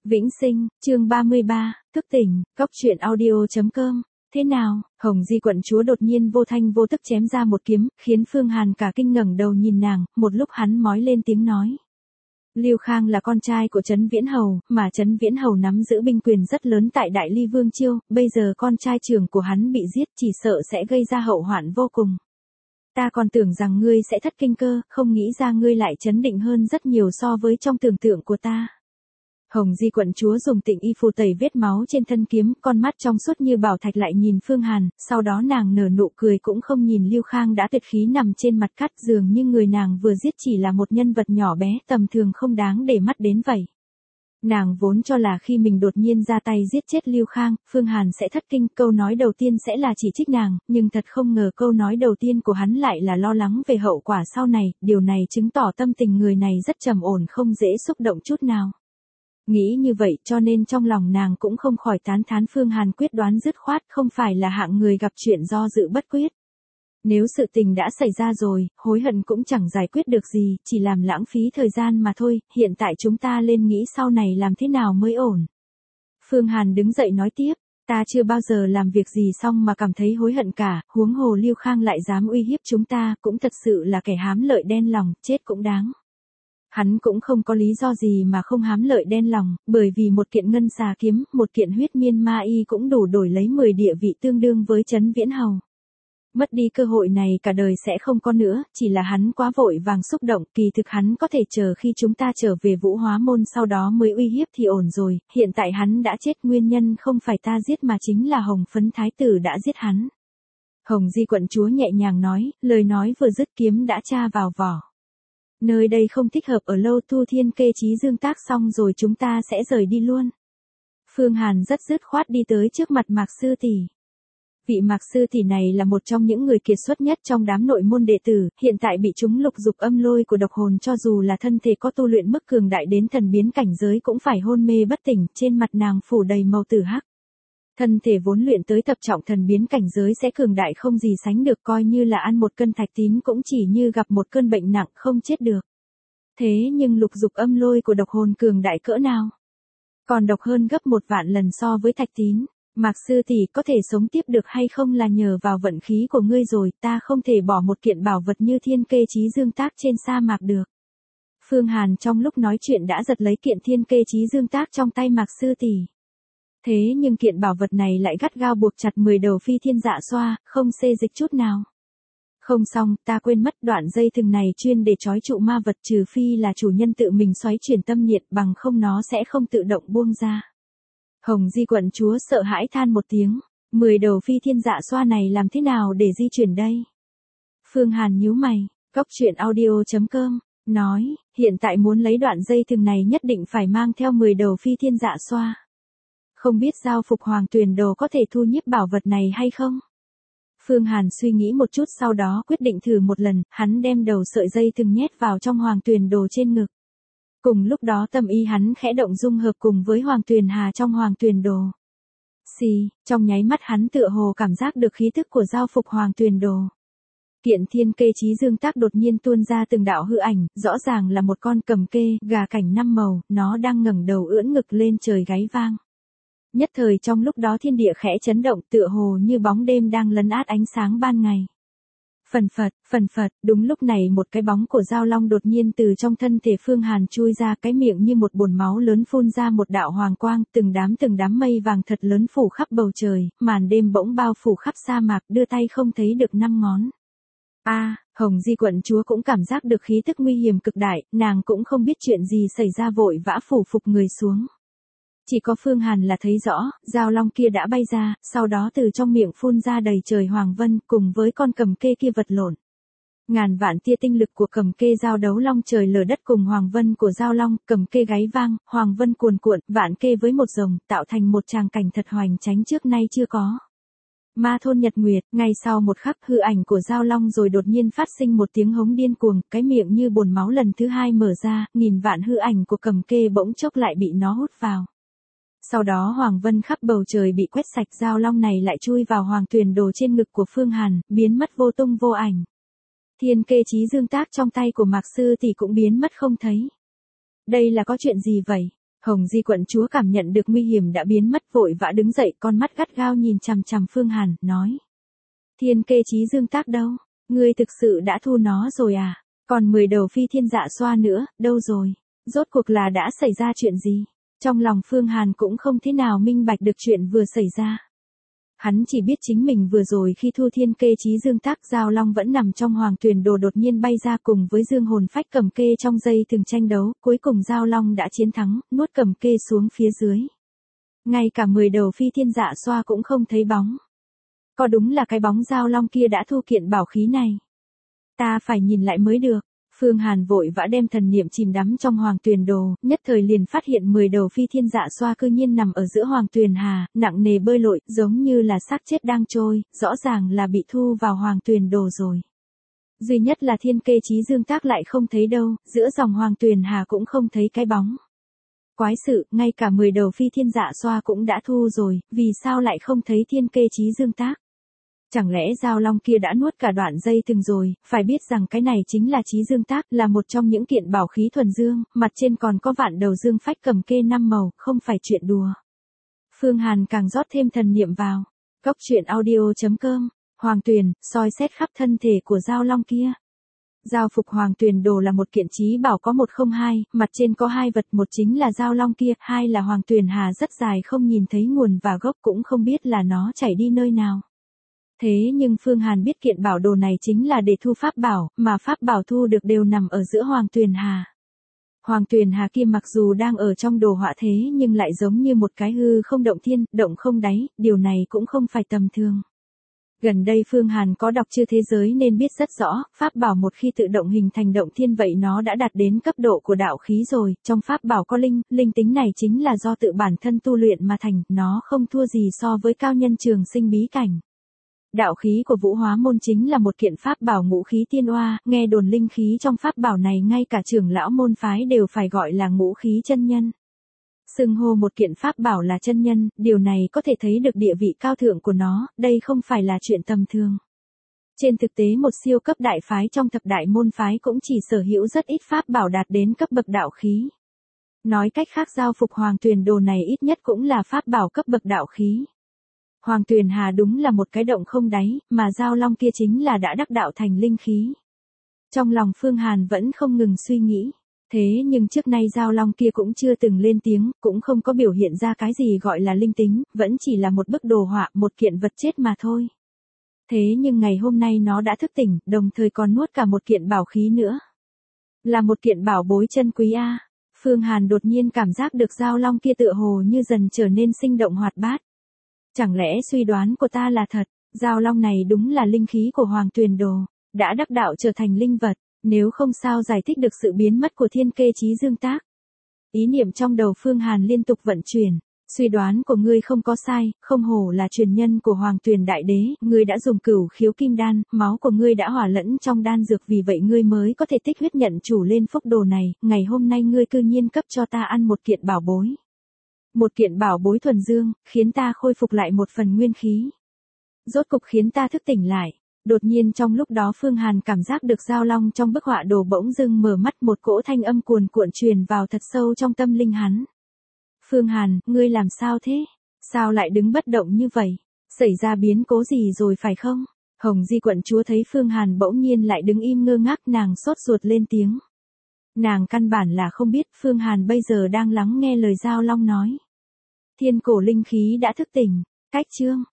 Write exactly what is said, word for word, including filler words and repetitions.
Vĩnh Sinh, chương ba mươi ba, thức tỉnh, cóc truyện audio chấm com. Thế nào? Hồng Di quận chúa đột nhiên vô thanh vô tức chém ra một kiếm, khiến Phương Hàn cả kinh ngẩng đầu nhìn nàng, một lúc hắn mói lên tiếng nói. Lưu Khang là con trai của Trấn Viễn Hầu, mà Trấn Viễn Hầu nắm giữ binh quyền rất lớn tại Đại Ly Vương Chiêu, bây giờ con trai trưởng của hắn bị giết chỉ sợ sẽ gây ra hậu hoạn vô cùng. Ta còn tưởng rằng ngươi sẽ thất kinh cơ, không nghĩ ra ngươi lại chấn định hơn rất nhiều so với trong tưởng tượng của ta. Hồng Di quận chúa dùng tịnh y phù tẩy vết máu trên thân kiếm, con mắt trong suốt như bảo thạch lại nhìn Phương Hàn, sau đó nàng nở nụ cười cũng không nhìn Lưu Khang đã tuyệt khí nằm trên mặt cát, dường như người nàng vừa giết chỉ là một nhân vật nhỏ bé tầm thường không đáng để mắt đến vậy. Nàng vốn cho là khi mình đột nhiên ra tay giết chết Lưu Khang, Phương Hàn sẽ thất kinh, câu nói đầu tiên sẽ là chỉ trích nàng, nhưng thật không ngờ câu nói đầu tiên của hắn lại là lo lắng về hậu quả sau này, điều này chứng tỏ tâm tình người này rất trầm ổn không dễ xúc động chút nào. Nghĩ như vậy cho nên trong lòng nàng cũng không khỏi tán thán Phương Hàn quyết đoán dứt khoát, không phải là hạng người gặp chuyện do dự bất quyết. Nếu sự tình đã xảy ra rồi, hối hận cũng chẳng giải quyết được gì, chỉ làm lãng phí thời gian mà thôi, hiện tại chúng ta lên nghĩ sau này làm thế nào mới ổn. Phương Hàn đứng dậy nói tiếp, ta chưa bao giờ làm việc gì xong mà cảm thấy hối hận cả, huống hồ Lưu Khang lại dám uy hiếp chúng ta, cũng thật sự là kẻ hám lợi đen lòng, chết cũng đáng. Hắn cũng không có lý do gì mà không hám lợi đen lòng, bởi vì một kiện ngân xà kiếm, một kiện huyết miên ma y cũng đủ đổi lấy mười địa vị tương đương với Trấn Viễn Hầu. Mất đi cơ hội này cả đời sẽ không có nữa, chỉ là hắn quá vội vàng xúc động, kỳ thực hắn có thể chờ khi chúng ta trở về Vũ Hóa Môn sau đó mới uy hiếp thì ổn rồi, hiện tại hắn đã chết, nguyên nhân không phải ta giết mà chính là Hồng Phấn Thái Tử đã giết hắn. Hồng Di quận chúa nhẹ nhàng nói, lời nói vừa dứt kiếm đã tra vào vỏ. Nơi đây không thích hợp ở lâu, Thu Thiên Kê Chí Dương tác xong rồi chúng ta sẽ rời đi luôn. Phương Hàn rất dứt khoát đi tới trước mặt Mạc Sư Tỷ. Vị Mạc Sư Tỷ này là một trong những người kiệt xuất nhất trong đám nội môn đệ tử, hiện tại bị chúng lục dục âm lôi của độc hồn, cho dù là thân thể có tu luyện mức cường đại đến thần biến cảnh giới cũng phải hôn mê bất tỉnh, trên mặt nàng phủ đầy màu tử hắc. Thân thể vốn luyện tới thập trọng thần biến cảnh giới sẽ cường đại không gì sánh được, coi như là ăn một cân thạch tín cũng chỉ như gặp một cơn bệnh nặng không chết được. Thế nhưng lục dục âm lôi của độc hồn cường đại cỡ nào? Còn độc hơn gấp một vạn lần so với thạch tín. Mạc Sư Tỷ có thể sống tiếp được hay không là nhờ vào vận khí của ngươi rồi, ta không thể bỏ một kiện bảo vật như Thiên Kê Chí Dương tác trên sa mạc được. Phương Hàn trong lúc nói chuyện đã giật lấy kiện Thiên Kê Chí Dương tác trong tay Mạc Sư Tỷ. Thế nhưng kiện bảo vật này lại gắt gao buộc chặt mười đầu phi thiên dạ xoa, không xê dịch chút nào. Không xong, ta quên mất đoạn dây thừng này chuyên để trói trụ ma vật, trừ phi là chủ nhân tự mình xoáy chuyển tâm niệm, bằng không nó sẽ không tự động buông ra. Hồng Di quận chúa sợ hãi than một tiếng, mười đầu phi thiên dạ xoa này làm thế nào để di chuyển đây? Phương Hàn nhíu mày, cóc truyện audio chấm com, nói, hiện tại muốn lấy đoạn dây thừng này nhất định phải mang theo mười đầu phi thiên dạ xoa. Không biết giao phục Hoàng Tuyền Đồ có thể thu nhiếp bảo vật này hay không? Phương Hàn suy nghĩ một chút sau đó quyết định thử một lần, hắn đem đầu sợi dây thừng nhét vào trong Hoàng Tuyền Đồ trên ngực. Cùng lúc đó tâm ý hắn khẽ động dung hợp cùng với Hoàng Tuyền Hà trong Hoàng Tuyền Đồ. Xì, trong nháy mắt hắn tựa hồ cảm giác được khí tức của giao phục Hoàng Tuyền Đồ. Kiện Thiên Kê Chí Dương tác đột nhiên tuôn ra từng đạo hư ảnh, rõ ràng là một con cầm kê, gà cảnh năm màu, nó đang ngẩng đầu ưỡn ngực lên trời gáy vang. Nhất thời trong lúc đó thiên địa khẽ chấn động, tựa hồ như bóng đêm đang lấn át ánh sáng ban ngày. Phần phật, phần phật, đúng lúc này một cái bóng của Giao Long đột nhiên từ trong thân thể Phương Hàn chui ra, cái miệng như một bồn máu lớn phun ra một đạo hoàng quang, từng đám từng đám mây vàng thật lớn phủ khắp bầu trời, màn đêm bỗng bao phủ khắp sa mạc, đưa tay không thấy được năm ngón. A, à, Hồng Di quận chúa cũng cảm giác được khí tức nguy hiểm cực đại, nàng cũng không biết chuyện gì xảy ra vội vã phủ phục người xuống. Chỉ có Phương Hàn là thấy rõ, Giao Long kia đã bay ra, sau đó từ trong miệng phun ra đầy trời hoàng vân, cùng với con cầm kê kia vật lộn. Ngàn vạn tia tinh lực của cầm kê giao đấu long trời lở đất cùng hoàng vân của Giao Long, cầm kê gáy vang, hoàng vân cuồn cuộn, vạn kê với một rồng, tạo thành một tràng cảnh thật hoành tráng trước nay chưa có. Ma thôn Nhật Nguyệt, ngay sau một khắc hư ảnh của Giao Long rồi đột nhiên phát sinh một tiếng hống điên cuồng, cái miệng như bồn máu lần thứ hai mở ra, nghìn vạn hư ảnh của cầm kê bỗng chốc lại bị nó hút vào. Sau đó hoàng vân khắp bầu trời bị quét sạch, Giao Long này lại chui vào Hoàng Tuyền Đồ trên ngực của Phương Hàn, biến mất vô tung vô ảnh. Thiên Kê Chí Dương tác trong tay của Mạc Sư Tỷ cũng biến mất không thấy. Đây là có chuyện gì vậy? Hồng Di quận chúa cảm nhận được nguy hiểm đã biến mất, vội vã đứng dậy, con mắt gắt gao nhìn chằm chằm Phương Hàn, nói. Thiên kê chí dương tác đâu? Ngươi thực sự đã thu nó rồi à? Còn mười đầu phi thiên dạ xoa nữa, đâu rồi? Rốt cuộc là đã xảy ra chuyện gì? Trong lòng Phương Hàn cũng không thế nào minh bạch được chuyện vừa xảy ra. Hắn chỉ biết chính mình vừa rồi khi thu thiên kê chí dương tác, Giao Long vẫn nằm trong hoàng tuyền đồ đột nhiên bay ra cùng với dương hồn phách cầm kê trong dây từng tranh đấu, cuối cùng Giao Long đã chiến thắng, nuốt cầm kê xuống phía dưới. Ngay cả mười đầu phi thiên dạ xoa cũng không thấy bóng. Có đúng là cái bóng Giao Long kia đã thu kiện bảo khí này? Ta phải nhìn lại mới được. Phương Hàn vội vã đem thần niệm chìm đắm trong hoàng tuyền đồ, nhất thời liền phát hiện mười đầu phi thiên dạ xoa cư nhiên nằm ở giữa hoàng tuyền hà, nặng nề bơi lội, giống như là xác chết đang trôi, rõ ràng là bị thu vào hoàng tuyền đồ rồi. Duy nhất là thiên kê chí dương tác lại không thấy đâu, giữa dòng hoàng tuyền hà cũng không thấy cái bóng. Quái sự, ngay cả mười đầu phi thiên dạ xoa cũng đã thu rồi, vì sao lại không thấy thiên kê chí dương tác? Chẳng lẽ Giao Long kia đã nuốt cả đoạn dây thừng rồi? Phải biết rằng cái này chính là chí dương tác, là một trong những kiện bảo khí thuần dương, mặt trên còn có vạn đầu dương phách cầm kê năm màu, không phải chuyện đùa. Phương Hàn càng rót thêm thần niệm vào. Cốc truyện audio chấm com, Hoàng Tuyền, soi xét khắp thân thể của Giao Long kia. Giao phục hoàng tuyền đồ là một kiện chí bảo có một không hai, mặt trên có hai vật, một chính là Giao Long kia, hai là hoàng tuyền hà rất dài không nhìn thấy nguồn và gốc, cũng không biết là nó chảy đi nơi nào. Thế nhưng Phương Hàn biết kiện bảo đồ này chính là để thu pháp bảo, mà pháp bảo thu được đều nằm ở giữa hoàng tuyền hà. Hoàng tuyền hà kia mặc dù đang ở trong đồ họa thế nhưng lại giống như một cái hư không động thiên, động không đáy, điều này cũng không phải tầm thường. Gần đây Phương Hàn có đọc chư thế giới nên biết rất rõ, pháp bảo một khi tự động hình thành động thiên vậy nó đã đạt đến cấp độ của đạo khí rồi, trong pháp bảo có linh, linh tính này chính là do tự bản thân tu luyện mà thành, nó không thua gì so với cao nhân trường sinh bí cảnh. Đạo khí của Vũ Hóa môn chính là một kiện pháp bảo ngũ khí tiên oa, nghe đồn linh khí trong pháp bảo này ngay cả trưởng lão môn phái đều phải gọi là ngũ khí chân nhân. Xưng hô một kiện pháp bảo là chân nhân, điều này có thể thấy được địa vị cao thượng của nó, đây không phải là chuyện tầm thường. Trên thực tế một siêu cấp đại phái trong thập đại môn phái cũng chỉ sở hữu rất ít pháp bảo đạt đến cấp bậc đạo khí. Nói cách khác giao phục hoàng tuyền đồ này ít nhất cũng là pháp bảo cấp bậc đạo khí. Hoàng tuyền hà đúng là một cái động không đáy, mà Giao Long kia chính là đã đắc đạo thành linh khí. Trong lòng Phương Hàn vẫn không ngừng suy nghĩ. Thế nhưng trước nay Giao Long kia cũng chưa từng lên tiếng, cũng không có biểu hiện ra cái gì gọi là linh tính, vẫn chỉ là một bức đồ họa, một kiện vật chết mà thôi. Thế nhưng ngày hôm nay nó đã thức tỉnh, đồng thời còn nuốt cả một kiện bảo khí nữa. Là một kiện bảo bối chân quý a. Phương Hàn đột nhiên cảm giác được Giao Long kia tựa hồ như dần trở nên sinh động hoạt bát. Chẳng lẽ suy đoán của ta là thật, Giao Long này đúng là linh khí của Hoàng Tuyền Đồ, đã đắc đạo trở thành linh vật. Nếu không sao giải thích được sự biến mất của thiên kê chí dương tác. Ý niệm trong đầu Phương Hàn liên tục vận chuyển. Suy đoán của ngươi không có sai, không hổ là truyền nhân của Hoàng Tuyền Đại Đế, ngươi đã dùng cửu khiếu kim đan, máu của ngươi đã hòa lẫn trong đan dược, vì vậy ngươi mới có thể tích huyết nhận chủ lên phúc đồ này, ngày hôm nay ngươi cư nhiên cấp cho ta ăn một kiện bảo bối. Một kiện bảo bối thuần dương, khiến ta khôi phục lại một phần nguyên khí. Rốt cục khiến ta thức tỉnh lại. Đột nhiên trong lúc đó Phương Hàn cảm giác được Giao Long trong bức họa đồ bỗng dưng mở mắt, một cỗ thanh âm cuồn cuộn truyền vào thật sâu trong tâm linh hắn. Phương Hàn, ngươi làm sao thế? Sao lại đứng bất động như vậy? Xảy ra biến cố gì rồi phải không? Hồng Di quận chúa thấy Phương Hàn bỗng nhiên lại đứng im ngơ ngác, nàng sốt ruột lên tiếng. Nàng căn bản là không biết Phương Hàn bây giờ đang lắng nghe lời Giao Long nói. Thiên cổ linh khí đã thức tỉnh, cách chương.